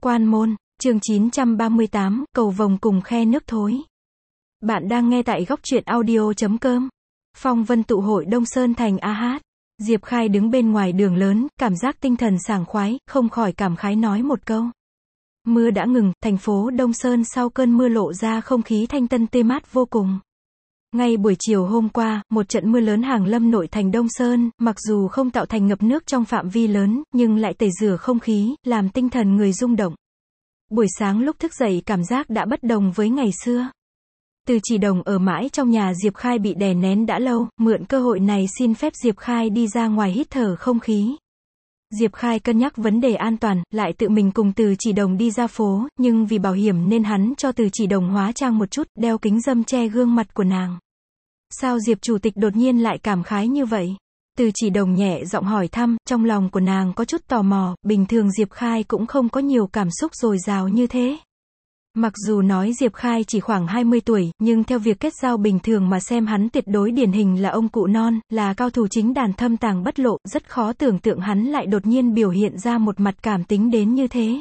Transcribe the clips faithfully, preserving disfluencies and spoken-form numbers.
Quan môn, chương chín trăm ba mươi tám, cầu vồng cùng khe nước thối. Bạn đang nghe tại góc truyện audio.com. Phong vân tụ hội Đông Sơn thành a hát. Diệp Khai đứng bên ngoài đường lớn, cảm giác tinh thần sảng khoái, không khỏi cảm khái nói một câu. Mưa đã ngừng, thành phố Đông Sơn sau cơn mưa lộ ra không khí thanh tân tươi mát vô cùng. Ngay buổi chiều hôm qua, một trận mưa lớn hàng lâm nội thành Đông Sơn, mặc dù không tạo thành ngập nước trong phạm vi lớn, nhưng lại tẩy rửa không khí, làm tinh thần người rung động. Buổi sáng lúc thức dậy cảm giác đã bất đồng với ngày xưa. Từ Chỉ Đồng ở mãi trong nhà Diệp Khai bị đè nén đã lâu, mượn cơ hội này xin phép Diệp Khai đi ra ngoài hít thở không khí. Diệp Khai cân nhắc vấn đề an toàn, lại tự mình cùng Từ Chỉ Đồng đi ra phố, nhưng vì bảo hiểm nên hắn cho Từ Chỉ Đồng hóa trang một chút, đeo kính râm che gương mặt của nàng. Sao Diệp chủ tịch đột nhiên lại cảm khái như vậy? Từ Chỉ Đồng nhẹ giọng hỏi thăm, trong lòng của nàng có chút tò mò, bình thường Diệp Khai cũng không có nhiều cảm xúc dồi dào như thế. Mặc dù nói Diệp Khai chỉ khoảng hai mươi tuổi, nhưng theo việc kết giao bình thường mà xem hắn tuyệt đối điển hình là ông cụ non, là cao thủ chính đàn thâm tàng bất lộ, rất khó tưởng tượng hắn lại đột nhiên biểu hiện ra một mặt cảm tính đến như thế.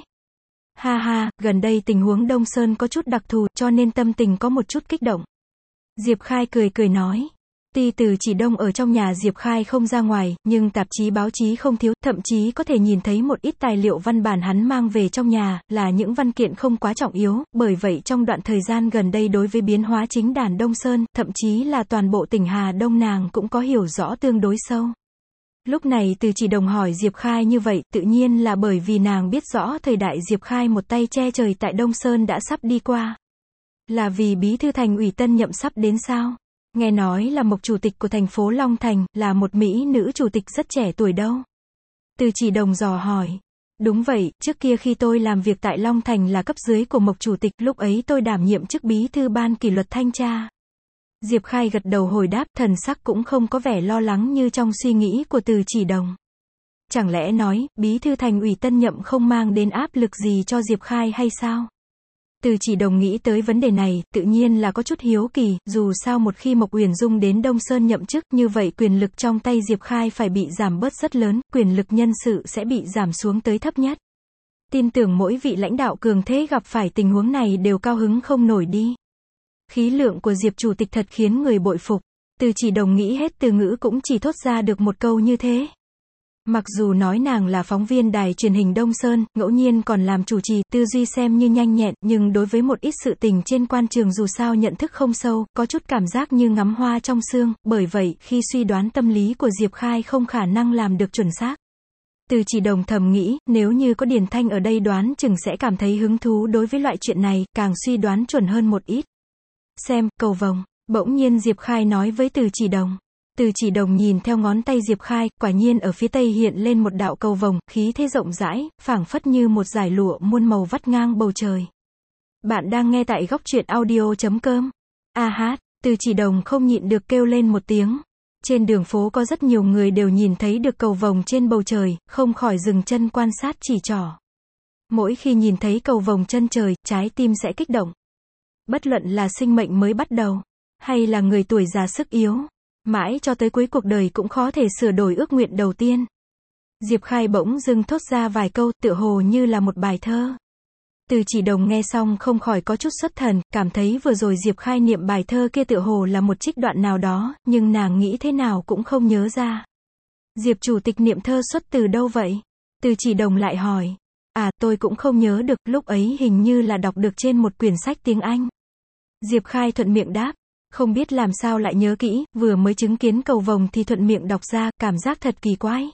Ha ha, gần đây tình huống Đông Sơn có chút đặc thù, cho nên tâm tình có một chút kích động. Diệp Khai cười cười nói. Tuy Từ Chỉ Đông ở trong nhà Diệp Khai không ra ngoài, nhưng tạp chí báo chí không thiếu, thậm chí có thể nhìn thấy một ít tài liệu văn bản hắn mang về trong nhà, là những văn kiện không quá trọng yếu, bởi vậy trong đoạn thời gian gần đây đối với biến hóa chính đàn Đông Sơn, thậm chí là toàn bộ tỉnh Hà Đông nàng cũng có hiểu rõ tương đối sâu. Lúc này Từ Chỉ Đồng hỏi Diệp Khai như vậy, tự nhiên là bởi vì nàng biết rõ thời đại Diệp Khai một tay che trời tại Đông Sơn đã sắp đi qua. Là vì bí thư thành ủy tân nhậm sắp đến sao? Nghe nói là Mộc chủ tịch của thành phố Long Thành, là một mỹ nữ chủ tịch rất trẻ tuổi đâu. Từ Chỉ Đồng dò hỏi. Đúng vậy, trước kia khi tôi làm việc tại Long Thành là cấp dưới của Mộc chủ tịch, lúc ấy tôi đảm nhiệm chức bí thư ban kỷ luật thanh tra. Diệp Khai gật đầu hồi đáp, thần sắc cũng không có vẻ lo lắng như trong suy nghĩ của Từ Chỉ Đồng. Chẳng lẽ nói, bí thư thành ủy tân nhậm không mang đến áp lực gì cho Diệp Khai hay sao? Từ Chỉ Đồng nghĩ tới vấn đề này, tự nhiên là có chút hiếu kỳ, dù sao một khi Mộc Uyển Dung đến Đông Sơn nhậm chức, như vậy quyền lực trong tay Diệp Khai phải bị giảm bớt rất lớn, quyền lực nhân sự sẽ bị giảm xuống tới thấp nhất. Tin tưởng mỗi vị lãnh đạo cường thế gặp phải tình huống này đều cao hứng không nổi đi. Khí lượng của Diệp chủ tịch thật khiến người bội phục. Từ Chỉ Đồng nghĩ hết từ ngữ cũng chỉ thốt ra được một câu như thế. Mặc dù nói nàng là phóng viên đài truyền hình Đông Sơn, ngẫu nhiên còn làm chủ trì, tư duy xem như nhanh nhẹn, nhưng đối với một ít sự tình trên quan trường dù sao nhận thức không sâu, có chút cảm giác như ngắm hoa trong sương, bởi vậy, khi suy đoán tâm lý của Diệp Khai không khả năng làm được chuẩn xác. Từ Chỉ Đồng thầm nghĩ, nếu như có Điền Thanh ở đây đoán chừng sẽ cảm thấy hứng thú đối với loại chuyện này, càng suy đoán chuẩn hơn một ít. Xem, cầu vồng, bỗng nhiên Diệp Khai nói với Từ Chỉ Đồng. Từ Chỉ Đồng nhìn theo ngón tay Diệp Khai, quả nhiên ở phía tây hiện lên một đạo cầu vồng, khí thế rộng rãi, phảng phất như một dải lụa muôn màu vắt ngang bầu trời. Bạn đang nghe tại góc truyện audio.com. A hát, Từ Chỉ Đồng không nhịn được kêu lên một tiếng. Trên đường phố có rất nhiều người đều nhìn thấy được cầu vồng trên bầu trời, không khỏi dừng chân quan sát chỉ trỏ. Mỗi khi nhìn thấy cầu vồng chân trời, trái tim sẽ kích động. Bất luận là sinh mệnh mới bắt đầu, hay là người tuổi già sức yếu. Mãi cho tới cuối cuộc đời cũng khó thể sửa đổi ước nguyện đầu tiên. Diệp Khai bỗng dưng thốt ra vài câu, tựa hồ như là một bài thơ. Từ Chỉ Đồng nghe xong không khỏi có chút xuất thần, cảm thấy vừa rồi Diệp Khai niệm bài thơ kia tựa hồ là một trích đoạn nào đó, nhưng nàng nghĩ thế nào cũng không nhớ ra. Diệp chủ tịch niệm thơ xuất từ đâu vậy? Từ Chỉ Đồng lại hỏi. À, tôi cũng không nhớ được, lúc ấy hình như là đọc được trên một quyển sách tiếng Anh. Diệp Khai thuận miệng đáp. Không biết làm sao lại nhớ kỹ, vừa mới chứng kiến cầu vồng thì thuận miệng đọc ra, cảm giác thật kỳ quái.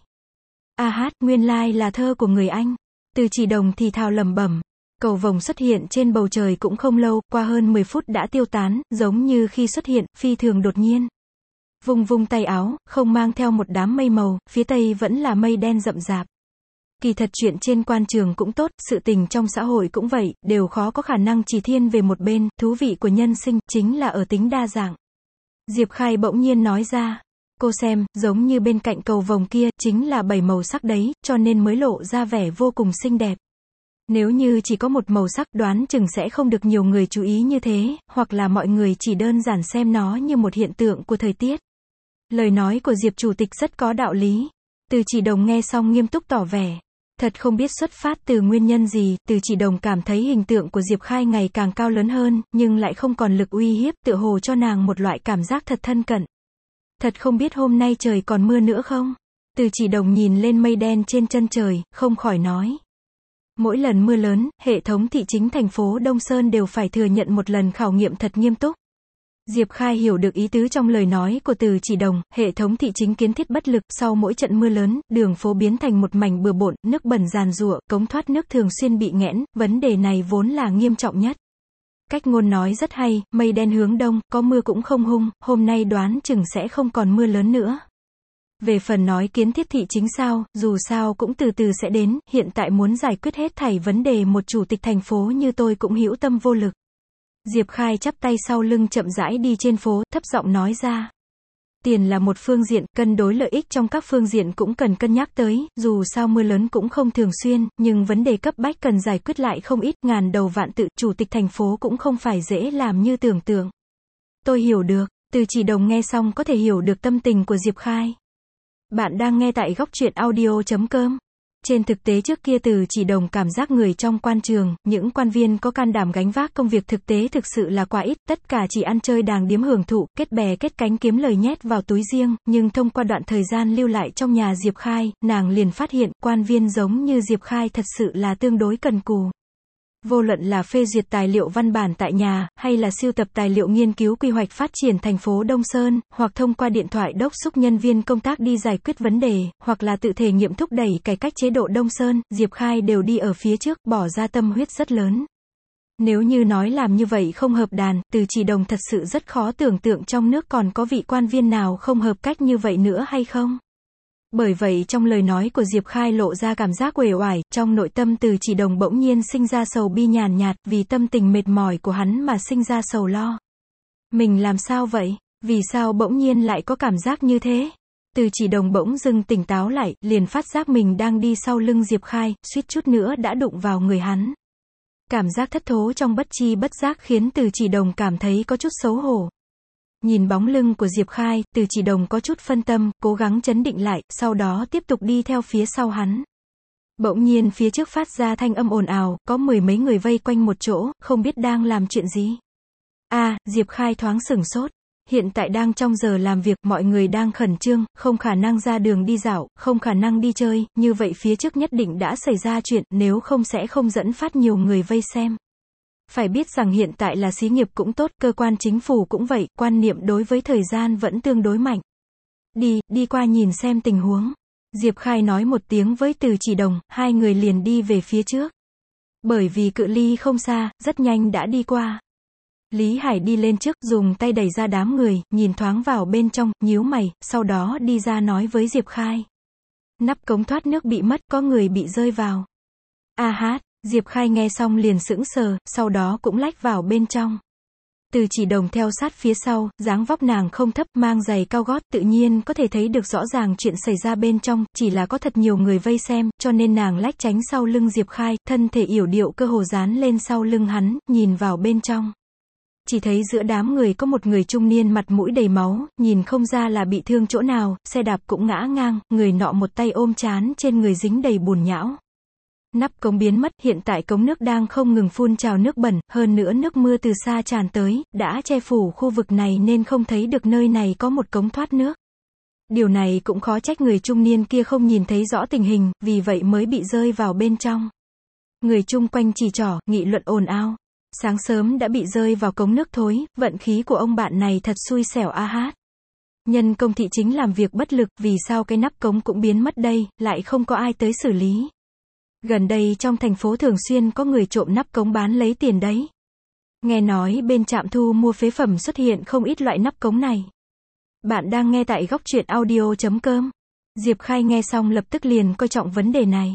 A hát, nguyên lai like là thơ của người Anh. Từ Chỉ Đồng thì thào lẩm bẩm. Cầu vồng xuất hiện trên bầu trời cũng không lâu, qua hơn mười phút đã tiêu tán, giống như khi xuất hiện, phi thường đột nhiên. Vung vung tay áo, không mang theo một đám mây màu, phía tây vẫn là mây đen rậm rạp. Kỳ thật chuyện trên quan trường cũng tốt, sự tình trong xã hội cũng vậy, đều khó có khả năng chỉ thiên về một bên, thú vị của nhân sinh, chính là ở tính đa dạng. Diệp Khai bỗng nhiên nói ra, cô xem, giống như bên cạnh cầu vồng kia, chính là bảy màu sắc đấy, cho nên mới lộ ra vẻ vô cùng xinh đẹp. Nếu như chỉ có một màu sắc đoán chừng sẽ không được nhiều người chú ý như thế, hoặc là mọi người chỉ đơn giản xem nó như một hiện tượng của thời tiết. Lời nói của Diệp chủ tịch rất có đạo lý. Từ Chỉ Đồng nghe xong nghiêm túc tỏ vẻ. Thật không biết xuất phát từ nguyên nhân gì, Từ Chỉ Đồng cảm thấy hình tượng của Diệp Khai ngày càng cao lớn hơn, nhưng lại không còn lực uy hiếp, tựa hồ cho nàng một loại cảm giác thật thân cận. Thật không biết hôm nay trời còn mưa nữa không? Từ Chỉ Đồng nhìn lên mây đen trên chân trời, không khỏi nói. Mỗi lần mưa lớn, hệ thống thị chính thành phố Đông Sơn đều phải thừa nhận một lần khảo nghiệm thật nghiêm túc. Diệp Khai hiểu được ý tứ trong lời nói của Từ Chỉ Đồng, hệ thống thị chính kiến thiết bất lực, sau mỗi trận mưa lớn, đường phố biến thành một mảnh bừa bộn, nước bẩn giàn giụa, cống thoát nước thường xuyên bị nghẽn, vấn đề này vốn là nghiêm trọng nhất. Cách ngôn nói rất hay, mây đen hướng đông, có mưa cũng không hung, hôm nay đoán chừng sẽ không còn mưa lớn nữa. Về phần nói kiến thiết thị chính sao, dù sao cũng từ từ sẽ đến, hiện tại muốn giải quyết hết thảy vấn đề một chủ tịch thành phố như tôi cũng hữu tâm vô lực. Diệp Khai chắp tay sau lưng chậm rãi đi trên phố, thấp giọng nói ra. Tiền là một phương diện, cân đối lợi ích trong các phương diện cũng cần cân nhắc tới, dù sao mưa lớn cũng không thường xuyên, nhưng vấn đề cấp bách cần giải quyết lại không ít, ngàn đầu vạn tự, chủ tịch thành phố cũng không phải dễ làm như tưởng tượng. Tôi hiểu được, Từ Chỉ Đồng nghe xong có thể hiểu được tâm tình của Diệp Khai. Bạn đang nghe tại góc truyện audio chấm com. Trên thực tế trước kia Từ Chỉ Đồng cảm giác người trong quan trường, những quan viên có can đảm gánh vác công việc thực tế thực sự là quá ít, tất cả chỉ ăn chơi đàng điếm hưởng thụ, kết bè kết cánh kiếm lời nhét vào túi riêng, nhưng thông qua đoạn thời gian lưu lại trong nhà Diệp Khai, nàng liền phát hiện, quan viên giống như Diệp Khai thật sự là tương đối cần cù. Vô luận là phê duyệt tài liệu văn bản tại nhà, hay là sưu tập tài liệu nghiên cứu quy hoạch phát triển thành phố Đông Sơn, hoặc thông qua điện thoại đốc thúc nhân viên công tác đi giải quyết vấn đề, hoặc là tự thể nghiệm thúc đẩy cải cách chế độ Đông Sơn, Diệp Khai đều đi ở phía trước, bỏ ra tâm huyết rất lớn. Nếu như nói làm như vậy không hợp đàn, Từ Chỉ Đồng thật sự rất khó tưởng tượng trong nước còn có vị quan viên nào không hợp cách như vậy nữa hay không. Bởi vậy trong lời nói của Diệp Khai lộ ra cảm giác uể oải, trong nội tâm Từ Chỉ Đồng bỗng nhiên sinh ra sầu bi nhàn nhạt, vì tâm tình mệt mỏi của hắn mà sinh ra sầu lo. Mình làm sao vậy? Vì sao bỗng nhiên lại có cảm giác như thế? Từ Chỉ Đồng bỗng dưng tỉnh táo lại, liền phát giác mình đang đi sau lưng Diệp Khai, suýt chút nữa đã đụng vào người hắn. Cảm giác thất thố trong bất chi bất giác khiến Từ Chỉ Đồng cảm thấy có chút xấu hổ. Nhìn bóng lưng của Diệp Khai, Từ Chỉ Đồng có chút phân tâm, cố gắng trấn định lại, sau đó tiếp tục đi theo phía sau hắn. Bỗng nhiên phía trước phát ra thanh âm ồn ào, có mười mấy người vây quanh một chỗ, không biết đang làm chuyện gì. A, à, Diệp Khai thoáng sửng sốt. Hiện tại đang trong giờ làm việc, mọi người đang khẩn trương, không khả năng ra đường đi dạo, không khả năng đi chơi, như vậy phía trước nhất định đã xảy ra chuyện, nếu không sẽ không dẫn phát nhiều người vây xem. Phải biết rằng hiện tại là xí nghiệp cũng tốt, cơ quan chính phủ cũng vậy, quan niệm đối với thời gian vẫn tương đối mạnh. Đi, đi qua nhìn xem tình huống. Diệp Khai nói một tiếng với Từ Chỉ Đồng, hai người liền đi về phía trước. Bởi vì cự ly không xa, rất nhanh đã đi qua. Lý Hải đi lên trước, dùng tay đẩy ra đám người, nhìn thoáng vào bên trong, nhíu mày, sau đó đi ra nói với Diệp Khai. Nắp cống thoát nước bị mất, có người bị rơi vào. A hát. Diệp Khai nghe xong liền sững sờ, sau đó cũng lách vào bên trong. Từ Chỉ Đồng theo sát phía sau, dáng vóc nàng không thấp, mang giày cao gót, tự nhiên có thể thấy được rõ ràng chuyện xảy ra bên trong, chỉ là có thật nhiều người vây xem, cho nên nàng lách tránh sau lưng Diệp Khai, thân thể yểu điệu cơ hồ dán lên sau lưng hắn, nhìn vào bên trong. Chỉ thấy giữa đám người có một người trung niên mặt mũi đầy máu, nhìn không ra là bị thương chỗ nào, xe đạp cũng ngã ngang, người nọ một tay ôm trán, trên người dính đầy bùn nhão. Nắp cống biến mất, hiện tại cống nước đang không ngừng phun trào nước bẩn, hơn nữa nước mưa từ xa tràn tới, đã che phủ khu vực này nên không thấy được nơi này có một cống thoát nước. Điều này cũng khó trách người trung niên kia không nhìn thấy rõ tình hình, vì vậy mới bị rơi vào bên trong. Người chung quanh chỉ trỏ, nghị luận ồn ào. Sáng sớm đã bị rơi vào cống nước thối, vận khí của ông bạn này thật xui xẻo a hát. Nhân công thị chính làm việc bất lực, vì sao cái nắp cống cũng biến mất đây, lại không có ai tới xử lý. Gần đây trong thành phố thường xuyên có người trộm nắp cống bán lấy tiền đấy. Nghe nói bên trạm thu mua phế phẩm xuất hiện không ít loại nắp cống này. Bạn đang nghe tại góc truyện audio chấm com. Diệp Khai nghe xong lập tức liền coi trọng vấn đề này.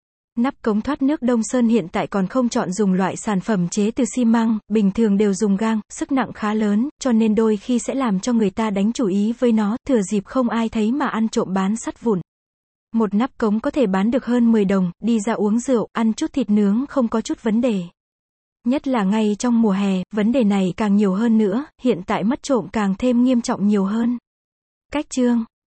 Nắp cống thoát nước Đông Sơn hiện tại còn không chọn dùng loại sản phẩm chế từ xi măng, bình thường đều dùng gang, sức nặng khá lớn, cho nên đôi khi sẽ làm cho người ta đánh chủ ý với nó, thừa dịp không ai thấy mà ăn trộm bán sắt vụn. Một nắp cống có thể bán được hơn mười đồng, đi ra uống rượu, ăn chút thịt nướng không có chút vấn đề. Nhất là ngay trong mùa hè, vấn đề này càng nhiều hơn nữa, hiện tại mất trộm càng thêm nghiêm trọng nhiều hơn. Cách chương